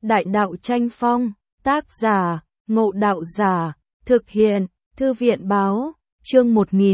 Đại đạo tranh phong, tác giả, Ngộ Đạo Giả, thực hiện, Thư viện báo, chương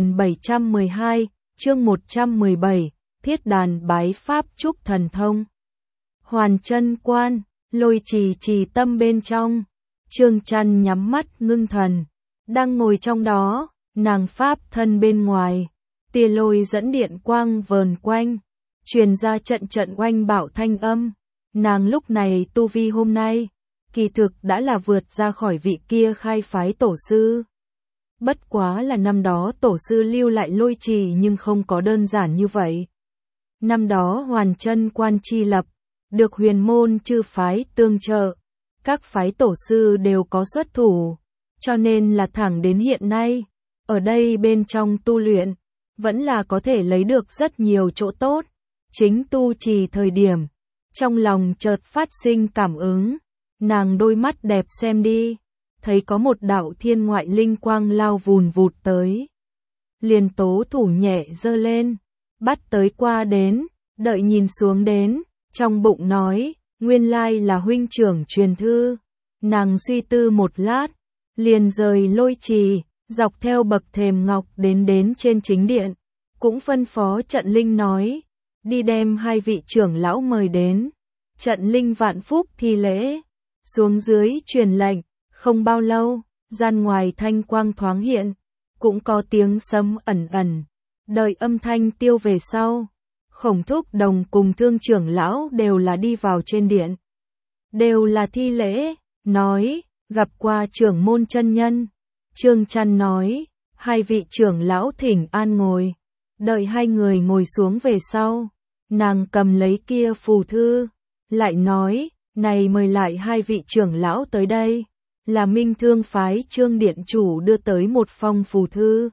1712, chương 117, Thiết đàn bái pháp trúc thần thông. Hoàn chân quan, Lôi Trì trì tâm bên trong, Trương Trăn nhắm mắt ngưng thần, đang ngồi trong đó, nàng pháp thân bên ngoài, tia lôi dẫn điện quang vờn quanh, truyền ra trận trận oanh bạo thanh âm. Nàng lúc này tu vi hôm nay, kỳ thực đã là vượt ra khỏi vị kia khai phái tổ sư. Bất quá là năm đó tổ sư lưu lại Lôi Trì nhưng không có đơn giản như vậy. Năm đó Hoàn chân quan chi lập, được huyền môn chư phái tương trợ, các phái tổ sư đều có xuất thủ, cho nên là thẳng đến hiện nay, ở đây bên trong tu luyện, vẫn là có thể lấy được rất nhiều chỗ tốt. Chính tu trì thời điểm, trong lòng chợt phát sinh cảm ứng, nàng đôi mắt đẹp xem đi, thấy có một đạo thiên ngoại linh quang lao vùn vụt tới. Liền tố thủ nhẹ giơ lên, bắt tới qua đến, đợi nhìn xuống đến, trong bụng nói, nguyên lai là huynh trưởng truyền thư. Nàng suy tư một lát, liền rời Lôi Trì, dọc theo bậc thềm ngọc đến trên chính điện, cũng phân phó trận linh nói, đi đem hai vị trưởng lão mời đến. Trận linh vạn phúc thi lễ, xuống dưới truyền lệnh, không bao lâu, gian ngoài thanh quang thoáng hiện, cũng có tiếng sấm ẩn ẩn, đợi âm thanh tiêu về sau. Khổng Thúc Đồng cùng Thương trưởng lão đều là đi vào trên điện, đều là thi lễ, nói, gặp qua trưởng môn chân nhân. Trương Trăn nói, hai vị trưởng lão thỉnh an ngồi, đợi hai người ngồi xuống về sau, nàng cầm lấy kia phù thư, lại nói, này mời lại hai vị trưởng lão tới đây, là Minh Thương phái Trương điện chủ đưa tới một phong phù thư,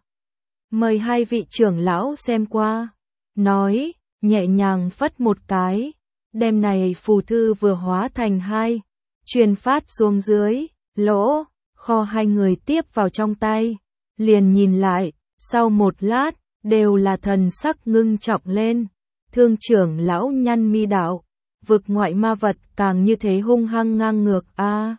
mời hai vị trưởng lão xem qua. Nói, nhẹ nhàng phất một cái, đem này phù thư vừa hóa thành hai, truyền phát xuống dưới, lỗ, kho hai người tiếp vào trong tay, liền nhìn lại, sau một lát, đều là thần sắc ngưng trọng lên. Thương trưởng lão nhăn mi đạo, vực ngoại ma vật càng như thế hung hăng ngang ngược a.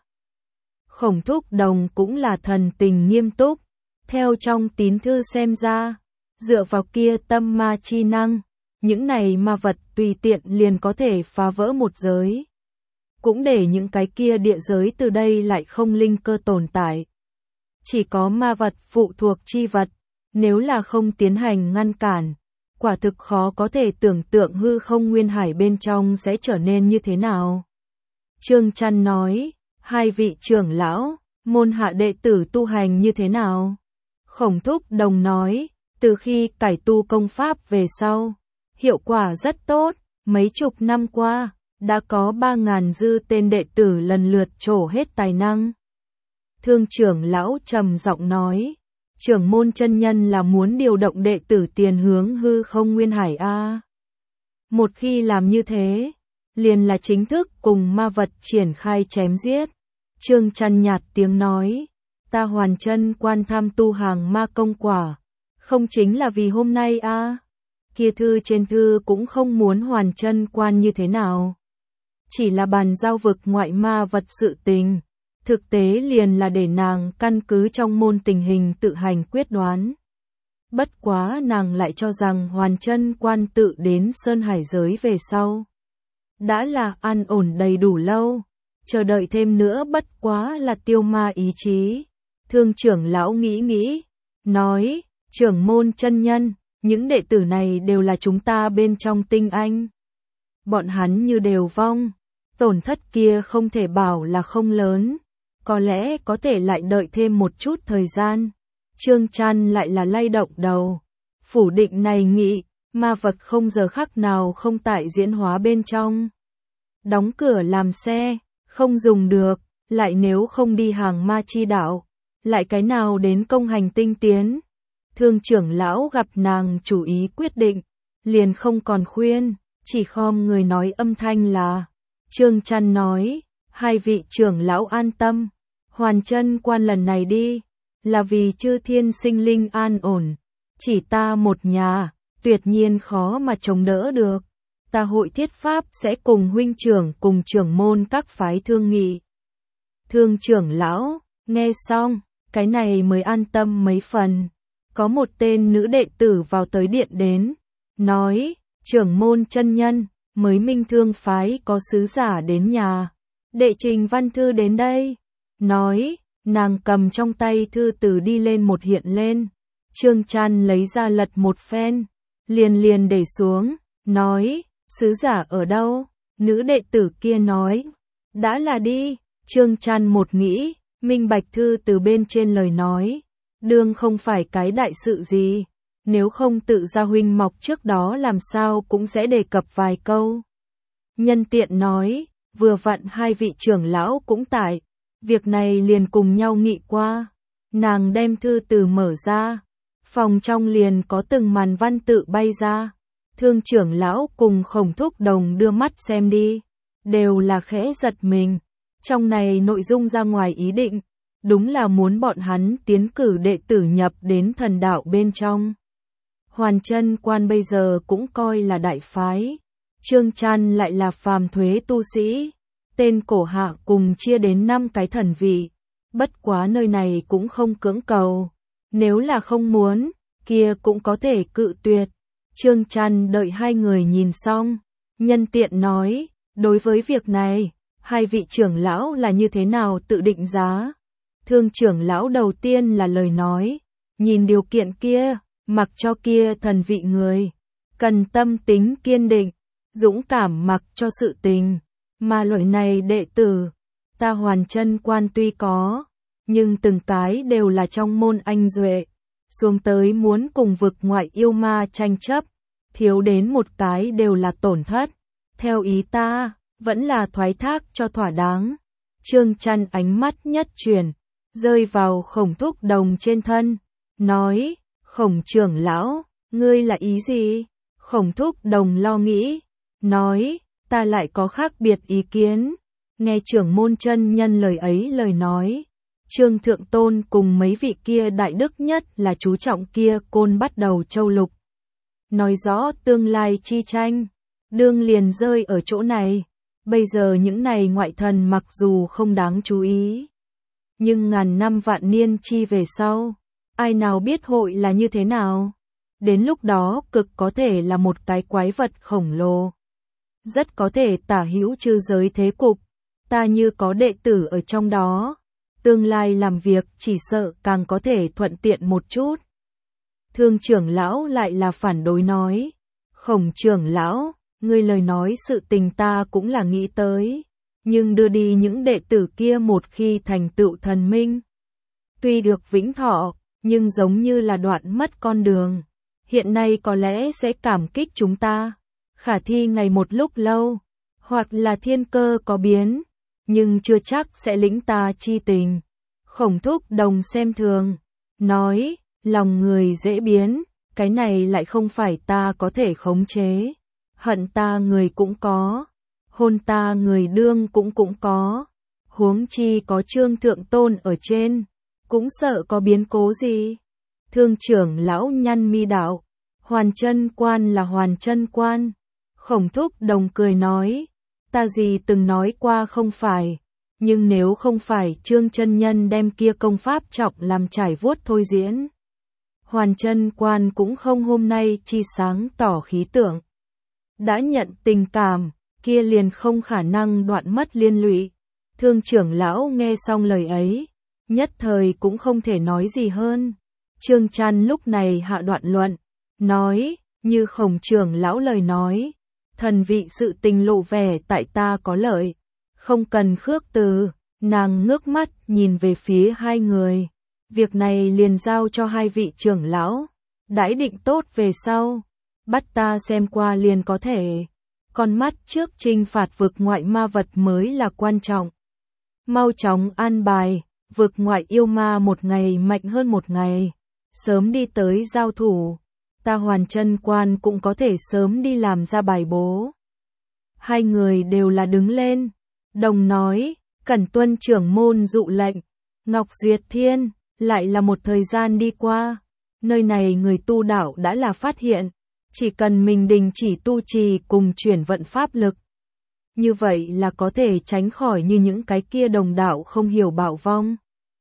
Khổng Thúc Đồng cũng là thần tình nghiêm túc, theo trong tín thư xem ra, dựa vào kia tâm ma chi năng, những này ma vật tùy tiện liền có thể phá vỡ một giới. Cũng để những cái kia địa giới từ đây lại không linh cơ tồn tại. Chỉ có ma vật phụ thuộc chi vật, nếu là không tiến hành ngăn cản, quả thực khó có thể tưởng tượng hư không nguyên hải bên trong sẽ trở nên như thế nào. Trương Trăn nói, hai vị trưởng lão, môn hạ đệ tử tu hành như thế nào? Khổng Thúc Đồng nói, từ khi cải tu công pháp về sau, hiệu quả rất tốt, mấy chục năm qua, đã có 3.000 dư tên đệ tử lần lượt trổ hết tài năng. Thương trưởng lão trầm giọng nói, trưởng môn chân nhân là muốn điều động đệ tử tiền hướng hư không nguyên hải a. Một khi làm như thế, liền là chính thức cùng ma vật triển khai chém giết. Trương Trăn nhạt tiếng nói, ta Hoàn chân quan tham tu hàng ma công quả, không chính là vì hôm nay a. Kia thư trên thư cũng không muốn Hoàn chân quan như thế nào, chỉ là bàn giao vực ngoại ma vật sự tình. Thực tế liền là để nàng căn cứ trong môn tình hình tự hành quyết đoán. Bất quá nàng lại cho rằng Hoàn chân quan tự đến Sơn Hải giới về sau, đã là an ổn đầy đủ lâu, chờ đợi thêm nữa bất quá là tiêu ma ý chí. Thương trưởng lão nghĩ, nói, trưởng môn chân nhân, những đệ tử này đều là chúng ta bên trong tinh anh. Bọn hắn như đều vong, tổn thất kia không thể bảo là không lớn. Có lẽ có thể lại đợi thêm một chút thời gian. Trương Trăn lại là lay động đầu, phủ định này nghị, ma vật không giờ khắc nào không tại diễn hóa bên trong. Đóng cửa làm xe, không dùng được, lại nếu không đi hàng ma chi đạo, lại cái nào đến công hành tinh tiến. Thương trưởng lão gặp nàng chủ ý quyết định, liền không còn khuyên, chỉ khom người nói âm thanh là. Trương Trăn nói, hai vị trưởng lão an tâm, Hoàn chân quan lần này đi, là vì chư thiên sinh linh an ổn, chỉ ta một nhà, tuyệt nhiên khó mà chống đỡ được. ta hội thiết pháp sẽ cùng huynh trưởng cùng trưởng môn các phái thương nghị. Thương trưởng lão, nghe xong, cái này mới an tâm mấy phần. Có một tên nữ đệ tử vào tới điện đến, nói, trưởng môn chân nhân, mới Minh Thương phái có sứ giả đến nhà. Đệ trình văn thư đến đây. Nói, nàng cầm trong tay thư từ đi lên một hiện lên. Trương Trăn lấy ra lật một phen, liền để xuống, nói, sứ giả ở đâu? Nữ đệ tử kia nói, đã là đi. Trương Trăn một nghĩ, minh bạch thư từ bên trên lời nói, đương không phải cái đại sự gì, nếu không tự gia huynh mọc trước đó làm sao cũng sẽ đề cập vài câu. Nhân tiện nói, vừa vặn hai vị trưởng lão cũng tại, việc này liền cùng nhau nghị qua. Nàng đem thư từ mở ra, phòng trong liền có từng màn văn tự bay ra. Thương trưởng lão cùng Khổng Thúc Đồng đưa mắt xem đi, đều là khẽ giật mình. Trong này nội dung ra ngoài ý định, đúng là muốn bọn hắn tiến cử đệ tử nhập đến thần đạo bên trong. Hoàn Chân Quan bây giờ cũng coi là đại phái, Trương Trăn lại là phàm thuế tu sĩ, tên cổ hạ cùng chia đến 5 cái thần vị, bất quá nơi này cũng không cưỡng cầu, nếu là không muốn, kia cũng có thể cự tuyệt. Trương Trăn đợi hai người nhìn xong, nhân tiện nói, đối với việc này, hai vị trưởng lão là như thế nào tự định giá? Thương trưởng lão đầu tiên là lời nói, nhìn điều kiện kia, mặc cho kia thần vị người, cần tâm tính kiên định, dũng cảm mặc cho sự tình, mà loại này đệ tử, ta Hoàn Chân Quan tuy có, nhưng từng cái đều là trong môn anh duệ, xuống tới muốn cùng vực ngoại yêu ma tranh chấp, thiếu đến một cái đều là tổn thất, theo ý ta, vẫn là thoái thác cho thỏa đáng. Trương Trăn ánh mắt nhất chuyển, rơi vào Khổng Thúc Đồng trên thân, nói, Khổng trưởng lão, ngươi là ý gì? Khổng Thúc Đồng lo nghĩ, nói, ta lại có khác biệt ý kiến. Nghe trưởng môn chân nhân lời ấy lời nói, Trương Thượng Tôn cùng mấy vị kia đại đức nhất là chú trọng kia côn bắt đầu châu lục. Nói rõ tương lai chi tranh, đương liền rơi ở chỗ này. Bây giờ những này ngoại thần mặc dù không đáng chú ý, nhưng ngàn năm vạn niên chi về sau, ai nào biết hội là như thế nào. Đến lúc đó cực có thể là một cái quái vật khổng lồ, rất có thể tả hữu chư giới thế cục. Ta như có đệ tử ở trong đó, tương lai làm việc chỉ sợ càng có thể thuận tiện một chút. Thương trưởng lão lại là phản đối nói, Khổng trưởng lão, ngươi lời nói sự tình ta cũng là nghĩ tới, nhưng đưa đi những đệ tử kia một khi thành tựu thần minh, tuy được vĩnh thọ, nhưng giống như là đoạn mất con đường. Hiện nay có lẽ sẽ cảm kích chúng ta, khả thi ngày một lúc lâu, hoặc là thiên cơ có biến, nhưng chưa chắc sẽ lĩnh ta chi tình. Khổng Thúc Đồng xem thường, nói, lòng người dễ biến, cái này lại không phải ta có thể khống chế. Hận ta người cũng có, hôn ta người đương cũng có, huống chi có Trương Thượng Tôn ở trên, cũng sợ có biến cố gì. Thương trưởng lão nhăn mi đạo, Hoàn Chân Quan là Hoàn Chân Quan. Khổng Thúc Đồng cười nói, ta gì từng nói qua không phải, nhưng nếu không phải Trương chân nhân đem kia công pháp trọng làm trải vuốt thôi diễn, Hoàn Chân Quan cũng không hôm nay chi sáng tỏ khí tượng. Đã nhận tình cảm, kia liền không khả năng đoạn mất liên lụy. Thương trưởng lão nghe xong lời ấy, nhất thời cũng không thể nói gì hơn. Trương Trăn lúc này hạ đoạn luận, nói, như Khổng trưởng lão lời nói, thần vị sự tình lộ vẻ tại ta có lợi, không cần khước từ. Nàng ngước mắt nhìn về phía hai người, việc này liền giao cho hai vị trưởng lão, đãi định tốt về sau, bắt ta xem qua liền có thể. Con mắt trước trinh phạt vực ngoại ma vật mới là quan trọng. Mau chóng an bài, vực ngoại yêu ma một ngày mạnh hơn một ngày, sớm đi tới giao thủ, ta Hoàn Chân Quan cũng có thể sớm đi làm ra bài bố. Hai người đều là đứng lên, đồng nói, cẩn tuân trưởng môn dụ lệnh. Ngọc Duyệt Thiên, lại là một thời gian đi qua, nơi này người tu đạo đã là phát hiện, Chỉ cần mình đình chỉ tu trì cùng chuyển vận pháp lực. Như vậy là có thể tránh khỏi như những cái kia đồng đạo không hiểu bạo vong.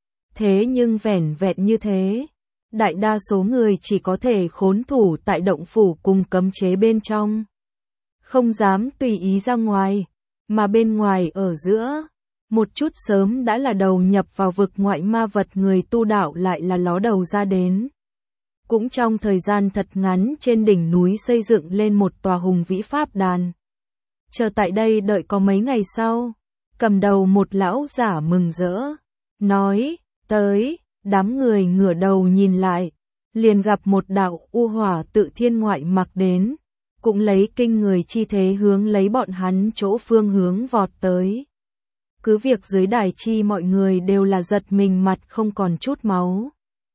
Thế nhưng vẻn vẹn như thế, đại đa số người chỉ có thể khốn thủ tại động phủ cùng cấm chế bên trong. Không dám tùy ý ra ngoài, mà bên ngoài ở giữa, một chút sớm đã là đầu nhập vào vực ngoại ma vật người tu đạo lại là ló đầu ra đến. Cũng trong thời gian thật ngắn trên đỉnh núi xây dựng lên một tòa hùng vĩ pháp đàn. Chờ tại đây đợi có mấy ngày sau, cầm đầu một lão giả mừng rỡ, nói, tới, đám người ngửa đầu nhìn lại, liền gặp một đạo u hỏa tự thiên ngoại mặc đến, cũng lấy kinh người chi thế hướng lấy bọn hắn chỗ phương hướng vọt tới. Cứ việc dưới đài chi mọi người đều là giật mình mặt không còn chút máu.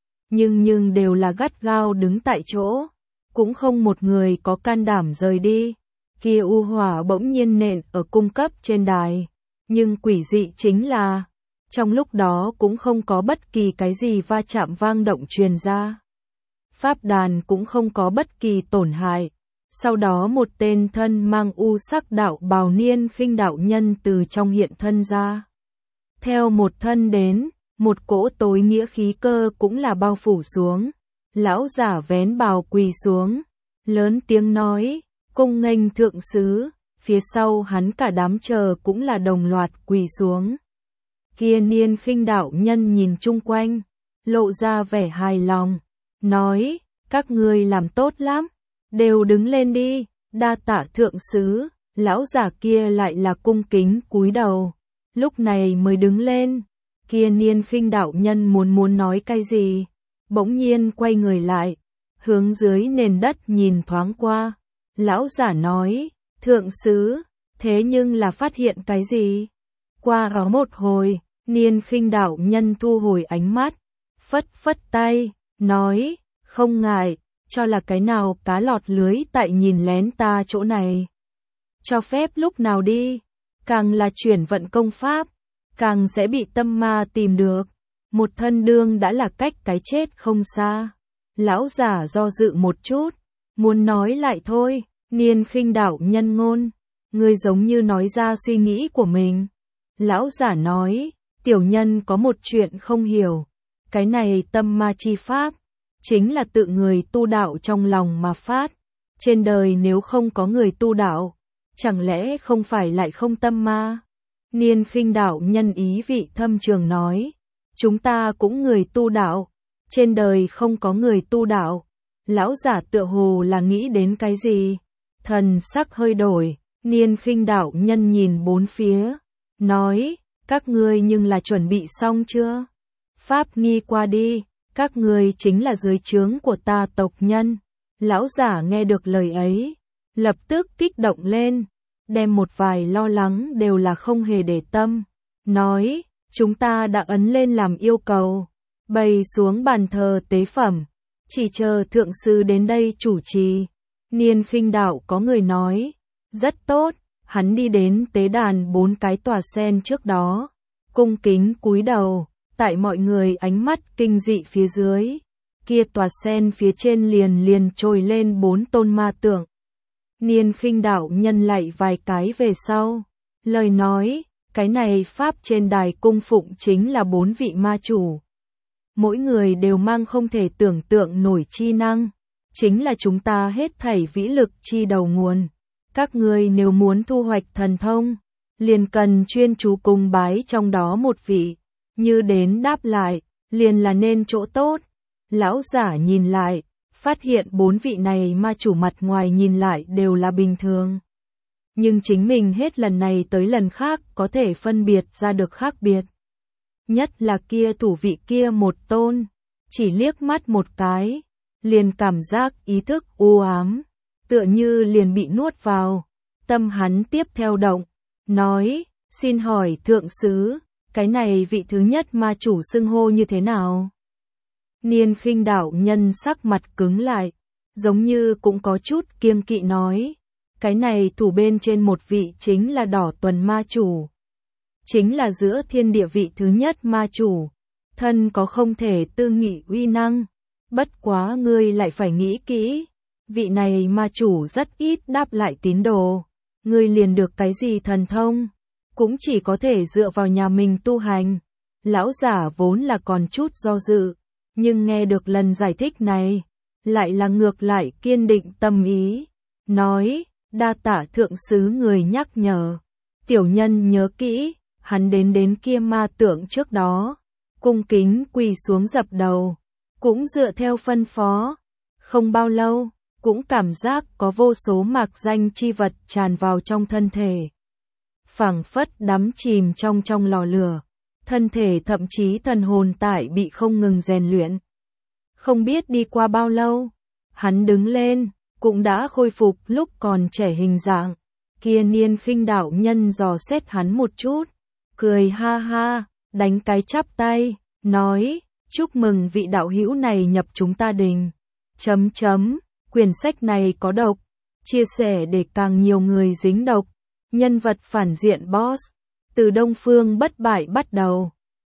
Nhưng đều là gắt gao đứng tại chỗ, cũng không một người có can đảm rời đi. Kia u hỏa bỗng nhiên nện ở cung cấp trên đài, nhưng quỷ dị chính là, trong lúc đó cũng không có bất kỳ cái gì va chạm vang động truyền ra. Pháp đàn cũng không có bất kỳ tổn hại. Sau đó một tên thân mang u sắc đạo bào niên khinh đạo nhân từ trong hiện thân ra. Theo một thân đến, một cỗ tối nghĩa khí cơ cũng là bao phủ xuống. Lão giả vén bào quỳ xuống, lớn tiếng nói, cung nghênh thượng sứ, phía sau hắn cả đám chờ cũng là đồng loạt quỳ xuống. Kia niên khinh đạo nhân nhìn chung quanh, lộ ra vẻ hài lòng, nói, các ngươi làm tốt lắm, đều đứng lên đi, đa tạ thượng sứ. Lão giả kia lại là cung kính cúi đầu, lúc này mới đứng lên. Kia niên khinh đạo nhân muốn nói cái gì, bỗng nhiên quay người lại, hướng dưới nền đất nhìn thoáng qua. Lão giả nói, thượng sứ, thế nhưng là phát hiện cái gì? Qua ở một hồi, niên khinh đạo nhân thu hồi ánh mắt, phất phất tay, nói, không ngại, cho là cái nào cá lọt lưới tại nhìn lén ta chỗ này. Cho phép lúc nào đi, càng là chuyển vận công pháp, càng sẽ bị tâm ma tìm được. Một thân đương đã là cách cái chết không xa. Lão giả do dự một chút, muốn nói lại thôi. Niên khinh đạo nhân ngôn, ngươi giống như nói ra suy nghĩ của mình. Lão giả nói, tiểu nhân có một chuyện không hiểu. Cái này tâm ma chi pháp, chính là tự người tu đạo trong lòng mà phát. Trên đời nếu không có người tu đạo, chẳng lẽ không phải lại không tâm ma? Niên khinh đạo nhân ý vị thâm trường nói, chúng ta cũng người tu đạo, trên đời không có người tu đạo. Lão giả tựa hồ là nghĩ đến cái gì, thần sắc hơi đổi. Niên khinh đạo nhân nhìn bốn phía, nói, các ngươi nhưng là chuẩn bị xong chưa? Pháp nghi qua đi, các ngươi chính là dưới trướng của ta tộc nhân. Lão giả nghe được lời ấy, lập tức kích động lên, đem một vài lo lắng đều là không hề để tâm, nói, chúng ta đã ấn lên làm yêu cầu, bày xuống bàn thờ tế phẩm, chỉ chờ thượng sư đến đây chủ trì. Niên khinh đạo có người nói, rất tốt, hắn đi đến tế đàn 4 cái tòa sen trước đó, cung kính cúi đầu, tại mọi người ánh mắt kinh dị phía dưới, kia tòa sen phía trên liền trồi lên 4 tôn ma tượng. Niên khinh đạo nhân lại vài cái về sau, lời nói, cái này pháp trên đài cung phụng chính là 4 vị ma chủ. Mỗi người đều mang không thể tưởng tượng nổi chi năng, chính là chúng ta hết thảy vĩ lực chi đầu nguồn. Các ngươi nếu muốn thu hoạch thần thông, liền cần chuyên chú cung bái trong đó một vị, như đến đáp lại, liền là nên chỗ tốt. Lão giả nhìn lại, phát hiện 4 vị này ma chủ mặt ngoài nhìn lại đều là bình thường. Nhưng chính mình hết lần này tới lần khác có thể phân biệt ra được khác biệt. Nhất là kia thủ vị kia một tôn, chỉ liếc mắt một cái, liền cảm giác ý thức u ám, tựa như liền bị nuốt vào. Tâm hắn tiếp theo động, nói, xin hỏi thượng sứ, cái này vị thứ nhất ma chủ xưng hô như thế nào? Niên khinh đạo nhân sắc mặt cứng lại, giống như cũng có chút kiêng kỵ nói, cái này thủ bên trên một vị chính là Đỏ Tuần ma chủ, chính là giữa thiên địa vị thứ nhất ma chủ, thân có không thể tư nghị uy năng, bất quá ngươi lại phải nghĩ kỹ, vị này ma chủ rất ít đáp lại tín đồ. Ngươi liền được cái gì thần thông, cũng chỉ có thể dựa vào nhà mình tu hành. Lão giả vốn là còn chút do dự, nhưng nghe được lần giải thích này, lại là ngược lại kiên định tâm ý. Nói, đa tạ thượng sứ người nhắc nhở. Tiểu nhân nhớ kỹ, hắn đến kia ma tượng trước đó, cung kính quỳ xuống dập đầu, cũng dựa theo phân phó. Không bao lâu, cũng cảm giác có vô số mạc danh chi vật tràn vào trong thân thể. Phảng phất đắm chìm trong lò lửa, thân thể thậm chí thần hồn tại bị không ngừng rèn luyện. Không biết đi qua bao lâu, hắn đứng lên, cũng đã khôi phục lúc còn trẻ hình dạng. Kia Niên Khinh đạo nhân dò xét hắn một chút, cười ha ha, đánh cái chắp tay, nói, chúc mừng vị đạo hữu này nhập chúng ta đình. Quyển sách này có độc, chia sẻ để càng nhiều người dính độc. Nhân vật phản diện boss, từ Đông Phương Bất Bại bắt đầu.